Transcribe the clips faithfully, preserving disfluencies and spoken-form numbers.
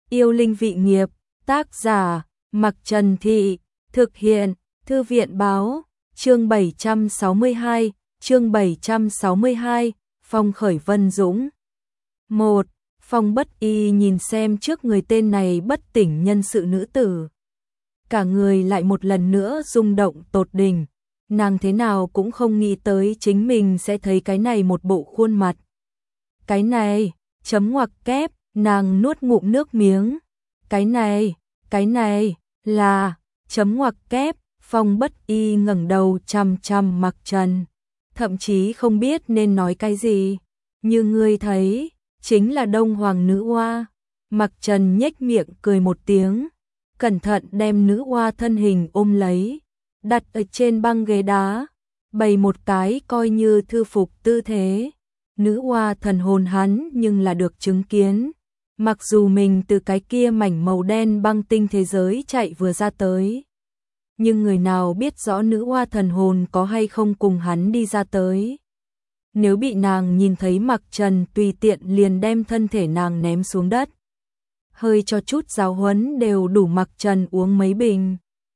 Yêu linh vị nghiệp, tác giả, Mặc Trần Thị, thực hiện, Thư viện báo, chương bảy trăm sáu mươi hai, chương bảy trăm sáu mươi hai, Phong khởi Vân Dũng. một. Phong Bất Y nhìn xem trước người tên này bất tỉnh nhân sự nữ tử. Cả người lại một lần nữa rung động tột đỉnh, nàng thế nào cũng không nghĩ tới chính mình sẽ thấy cái này một bộ khuôn mặt. Cái này, chấm ngoặc kép, nàng nuốt ngụm nước miếng. Cái này, cái này, là, chấm ngoặc kép, Phong Bất Y ngẩng đầu chằm chằm Mặc Trần. Thậm chí không biết nên nói cái gì. Như ngươi thấy, chính là Đông Hoàng nữ oa. Mặc Trần nhếch miệng cười một tiếng, cẩn thận đem nữ oa thân hình ôm lấy, đặt ở trên băng ghế đá, bày một cái coi như thư phục tư thế. Nữ oa thần hồn hắn nhưng là được chứng kiến. Mặc dù mình từ cái kia mảnh màu đen băng tinh thế giới chạy vừa ra tới, nhưng người nào biết rõ nữ oa thần hồn có hay không cùng hắn đi ra tới. Nếu bị nàng nhìn thấy Mặc Trần tùy tiện liền đem thân thể nàng ném xuống đất, hơi cho chút giáo huấn đều đủ Mặc Trần uống mấy bình.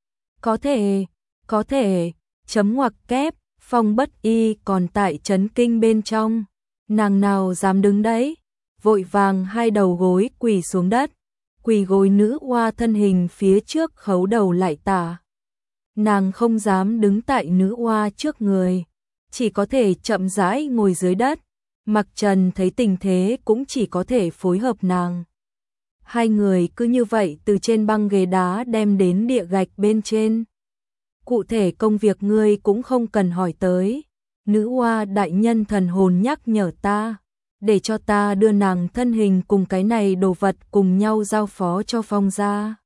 Có thể, có thể, chấm ngoặc kép, Phong Bất Y còn tại chấn kinh bên trong. Nàng nào dám đứng đấy, vội vàng hai đầu gối quỳ xuống đất, quỳ gối nữ oa thân hình phía trước khấu đầu lại tả. Nàng không dám đứng tại nữ oa trước người, chỉ có thể chậm rãi ngồi dưới đất. Mặc Trần thấy tình thế cũng chỉ có thể phối hợp nàng. Hai người cứ như vậy từ trên băng ghế đá đem đến địa gạch bên trên. Cụ thể công việc ngươi cũng không cần hỏi tới. Nữ oa đại nhân thần hồn nhắc nhở ta, để cho ta đưa nàng thân hình cùng cái này đồ vật cùng nhau giao phó cho Phong gia.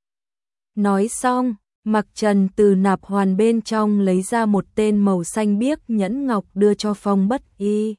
Nói xong, Mặc Trần từ nạp hoàn bên trong lấy ra một tên màu xanh biếc nhẫn ngọc đưa cho Phong Bất Y.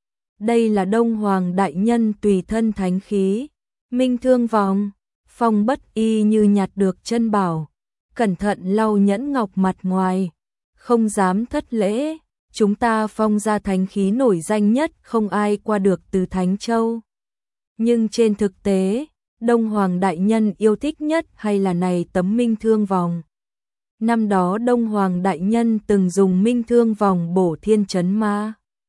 Đây là Đông Hoàng đại nhân tùy thân thánh khí, Minh Thương Vòng. Phong Bất Y như nhặt được chân bảo, cẩn thận lau nhẫn ngọc mặt ngoài, không dám thất lễ. Chúng ta Phong gia thánh khí nổi danh nhất không ai qua được từ Thánh Châu. Nhưng trên thực tế, Đông Hoàng đại nhân yêu thích nhất hay là này tấm Minh Thương Vòng. Năm đó Đông Hoàng đại nhân từng dùng Minh Thương Vòng bổ thiên chấn ma.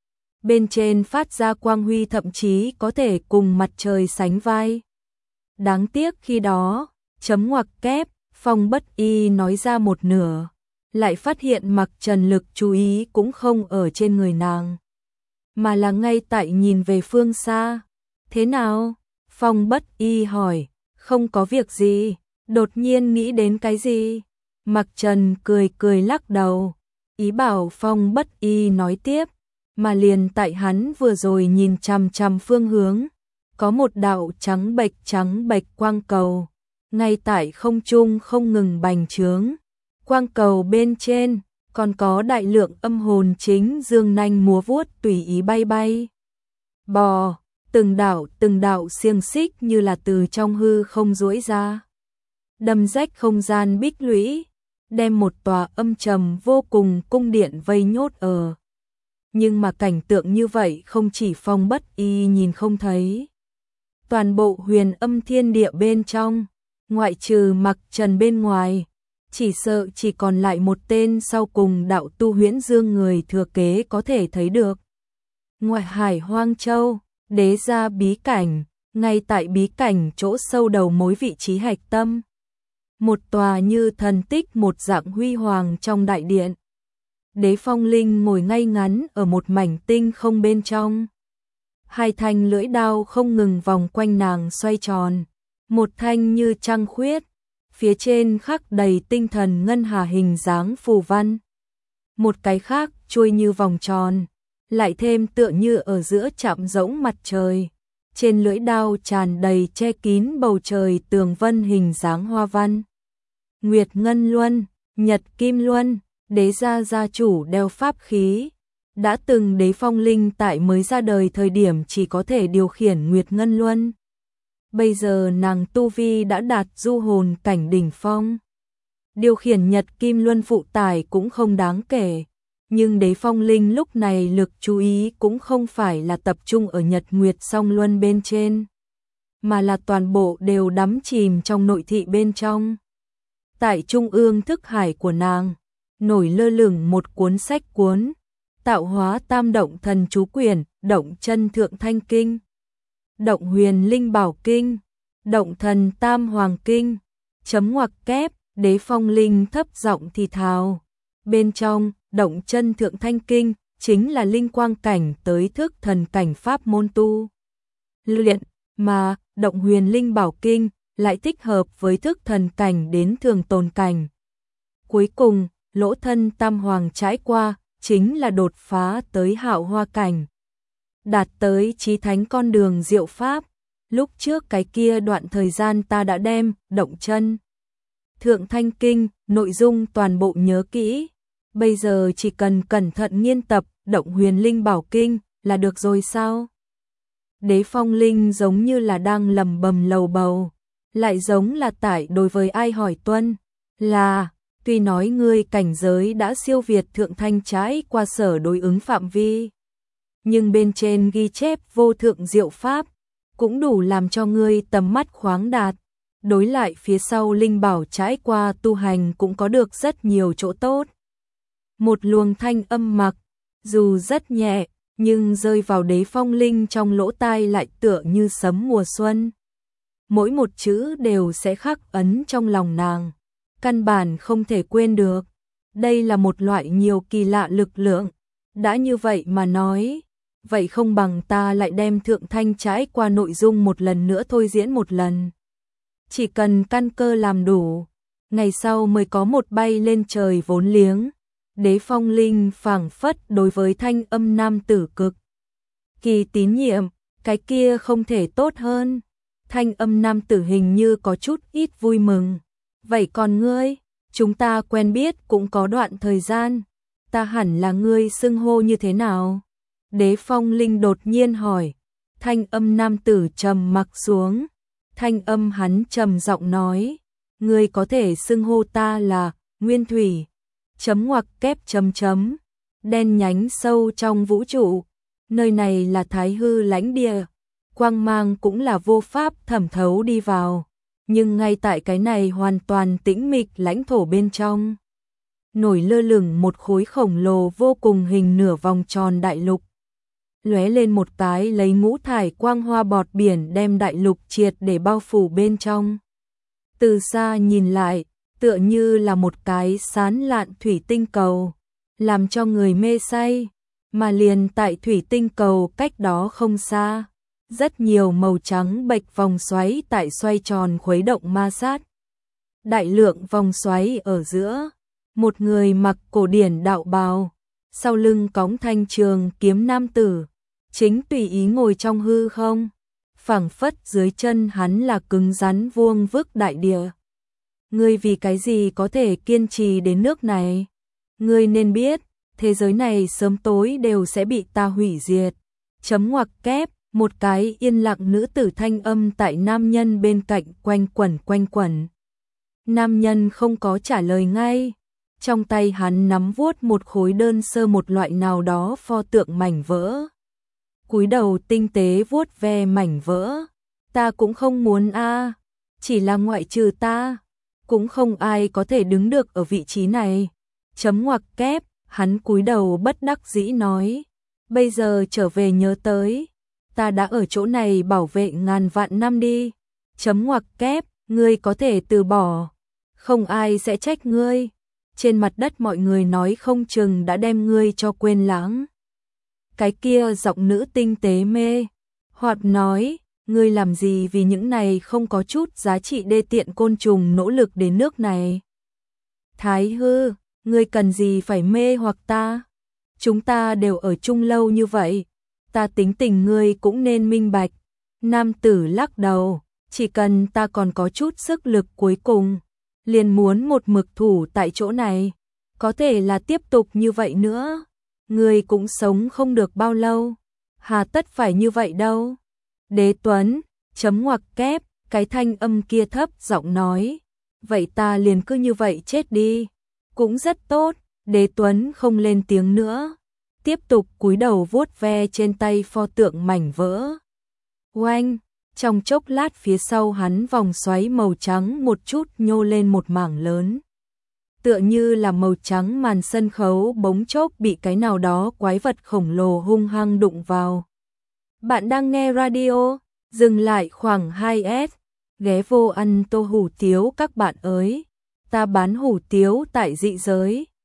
Bên trên phát ra quang huy thậm chí có thể cùng mặt trời sánh vai. Đáng tiếc khi đó, chấm ngoặc kép, Phong Bất Y nói ra một nửa, lại phát hiện Mặc Trần lực chú ý cũng không ở trên người nàng, mà là ngay tại nhìn về phương xa. Thế nào? Phong Bất Y hỏi. Không có việc gì. Đột nhiên nghĩ đến cái gì? Mặc Trần cười cười lắc đầu, ý bảo Phong Bất Y nói tiếp, mà liền tại hắn vừa rồi nhìn chằm chằm phương hướng, có một đạo trắng bệch trắng bệch quang cầu, ngay tại không trung không ngừng bành trướng. Quang cầu bên trên còn có đại lượng âm hồn chính dương nanh múa vuốt tùy ý bay bay. Bò, từng đạo từng đạo xiềng xích như là từ trong hư không duỗi ra, đâm rách không gian bích lũy, đem một tòa âm trầm vô cùng cung điện vây nhốt ở. Nhưng mà cảnh tượng như vậy không chỉ Phong Bất Y nhìn không thấy. Toàn bộ huyền âm thiên địa bên trong, ngoại trừ Mặc Trần bên ngoài, chỉ sợ chỉ còn lại một tên sau cùng đạo tu Huyễn Dương người thừa kế có thể thấy được. Ngoại hải Hoang Châu, đế gia bí cảnh, ngay tại bí cảnh chỗ sâu đầu mối vị trí hạch tâm. Một tòa như thần tích một dạng huy hoàng trong đại điện. Đế Phong Linh ngồi ngay ngắn ở một mảnh tinh không bên trong. Hai thanh lưỡi đao không ngừng vòng quanh nàng xoay tròn. Một thanh như trăng khuyết, phía trên khắc đầy tinh thần ngân hà hình dáng phù văn. Một cái khác chuôi như vòng tròn, lại thêm tựa như ở giữa chạm rỗng mặt trời. Trên lưỡi đao tràn đầy che kín bầu trời tường vân hình dáng hoa văn. Nguyệt Ngân Luân, Nhật Kim Luân, đế gia gia chủ đeo pháp khí. Đã từng Đế Phong Linh tại mới ra đời thời điểm chỉ có thể điều khiển Nguyệt Ngân Luân. Bây giờ nàng tu vi đã đạt du hồn cảnh đỉnh phong. Điều khiển Nhật Kim Luân phụ tải cũng không đáng kể. Nhưng Đế Phong Linh lúc này lực chú ý cũng không phải là tập trung ở Nhật Nguyệt Song Luân bên trên, mà là toàn bộ đều đắm chìm trong nội thị bên trong. Tại trung ương thức hải của nàng, nổi lơ lửng một cuốn sách cuốn, tạo hóa tam động thần chú quyển, động chân thượng thanh kinh, động huyền linh bảo kinh, động thần tam hoàng kinh, chấm ngoặc kép, Đế Phong Linh thấp giọng thì thào. Bên trong, động chân thượng thanh kinh, chính là linh quang cảnh tới thức thần cảnh pháp môn tu luyện, mà động huyền linh bảo kinh lại thích hợp với thức thần cảnh đến thường tồn cảnh. Cuối cùng, lỗ thân tam hoàng trải qua, chính là đột phá tới hạo hoa cảnh. Đạt tới chí thánh con đường diệu pháp, lúc trước cái kia đoạn thời gian ta đã đem, động chân thượng thanh kinh, nội dung toàn bộ nhớ kỹ. Bây giờ chỉ cần cẩn thận nghiên tập, động huyền linh bảo kinh, là được rồi sao? Đế Phong Linh giống như là đang lầm bầm lầu bầu, lại giống là tại đối với ai hỏi tuân, là, tuy nói ngươi cảnh giới đã siêu việt thượng thanh trái qua sở đối ứng phạm vi, nhưng bên trên ghi chép vô thượng diệu pháp, cũng đủ làm cho ngươi tầm mắt khoáng đạt, đối lại phía sau linh bảo trái qua tu hành cũng có được rất nhiều chỗ tốt. Một luồng thanh âm mặc, dù rất nhẹ, nhưng rơi vào Đế Phong Linh trong lỗ tai lại tựa như sấm mùa xuân. Mỗi một chữ đều sẽ khắc ấn trong lòng nàng, căn bản không thể quên được. Đây là một loại nhiều kỳ lạ lực lượng, đã như vậy mà nói, vậy không bằng ta lại đem thượng thanh trái qua nội dung một lần nữa thôi diễn một lần. Chỉ cần căn cơ làm đủ, ngày sau mới có một bay lên trời vốn liếng. Đế Phong Linh phảng phất đối với thanh âm nam tử cực kỳ tín nhiệm, cái kia không thể tốt hơn. Thanh âm nam tử hình như có chút ít vui mừng. Vậy còn ngươi, chúng ta quen biết cũng có đoạn thời gian, ta hẳn là ngươi xưng hô như thế nào? Đế Phong Linh đột nhiên hỏi. Thanh âm nam tử trầm mặc xuống, thanh âm hắn trầm giọng nói, ngươi có thể xưng hô ta là Nguyên Thủy. Chấm ngoặc kép chấm chấm, đen nhánh sâu trong vũ trụ, nơi này là Thái Hư lãnh địa, quang mang cũng là vô pháp thẩm thấu đi vào, nhưng ngay tại cái này hoàn toàn tĩnh mịch lãnh thổ bên trong, nổi lơ lửng một khối khổng lồ vô cùng hình nửa vòng tròn đại lục, lóe lên một cái lấy ngũ thải quang hoa bọt biển đem đại lục triệt để bao phủ bên trong. Từ xa nhìn lại, tựa như là một cái sán lạn thủy tinh cầu, làm cho người mê say, mà liền tại thủy tinh cầu cách đó không xa, rất nhiều màu trắng bệch vòng xoáy tại xoay tròn khuấy động ma sát. Đại lượng vòng xoáy ở giữa, một người mặc cổ điển đạo bào, sau lưng cõng thanh trường kiếm nam tử, chính tùy ý ngồi trong hư không, phảng phất dưới chân hắn là cứng rắn vuông vức đại địa. Ngươi vì cái gì có thể kiên trì đến nước này? Ngươi nên biết, thế giới này sớm tối đều sẽ bị ta hủy diệt. Chấm ngoặc kép, một cái yên lặng nữ tử thanh âm tại nam nhân bên cạnh quanh quẩn quanh quẩn. Nam nhân không có trả lời ngay. Trong tay hắn nắm vuốt một khối đơn sơ một loại nào đó pho tượng mảnh vỡ. Cúi đầu tinh tế vuốt ve mảnh vỡ. Ta cũng không muốn a, chỉ là ngoại trừ ta, cũng không ai có thể đứng được ở vị trí này. Chấm ngoặc kép, hắn cúi đầu bất đắc dĩ nói, bây giờ trở về nhớ tới, ta đã ở chỗ này bảo vệ ngàn vạn năm đi. Chấm ngoặc kép, ngươi có thể từ bỏ, không ai sẽ trách ngươi. Trên mặt đất mọi người nói không chừng đã đem ngươi cho quên lãng. Cái kia giọng nữ tinh tế mê hoặc nói, ngươi làm gì vì những này không có chút giá trị đê tiện côn trùng nỗ lực đến nước này. Thái Hư, ngươi cần gì phải mê hoặc ta? Chúng ta đều ở chung lâu như vậy, ta tính tình ngươi cũng nên minh bạch. Nam tử lắc đầu, chỉ cần ta còn có chút sức lực cuối cùng, liền muốn một mực thủ tại chỗ này, có thể là tiếp tục như vậy nữa, ngươi cũng sống không được bao lâu, hà tất phải như vậy đâu. Đế Tuấn, chấm ngoặc kép, cái thanh âm kia thấp giọng nói, vậy ta liền cứ như vậy chết đi, cũng rất tốt. Đế Tuấn không lên tiếng nữa, tiếp tục cúi đầu vuốt ve trên tay pho tượng mảnh vỡ. Oanh, Trong chốc lát phía sau hắn vòng xoáy màu trắng một chút nhô lên một mảng lớn. Tựa như là màu trắng màn sân khấu bỗng chốc bị cái nào đó quái vật khổng lồ hung hăng đụng vào. Bạn đang nghe radio, dừng lại khoảng hai s, ghé vô ăn tô hủ tiếu các bạn ơi. Ta bán hủ tiếu tại dị giới.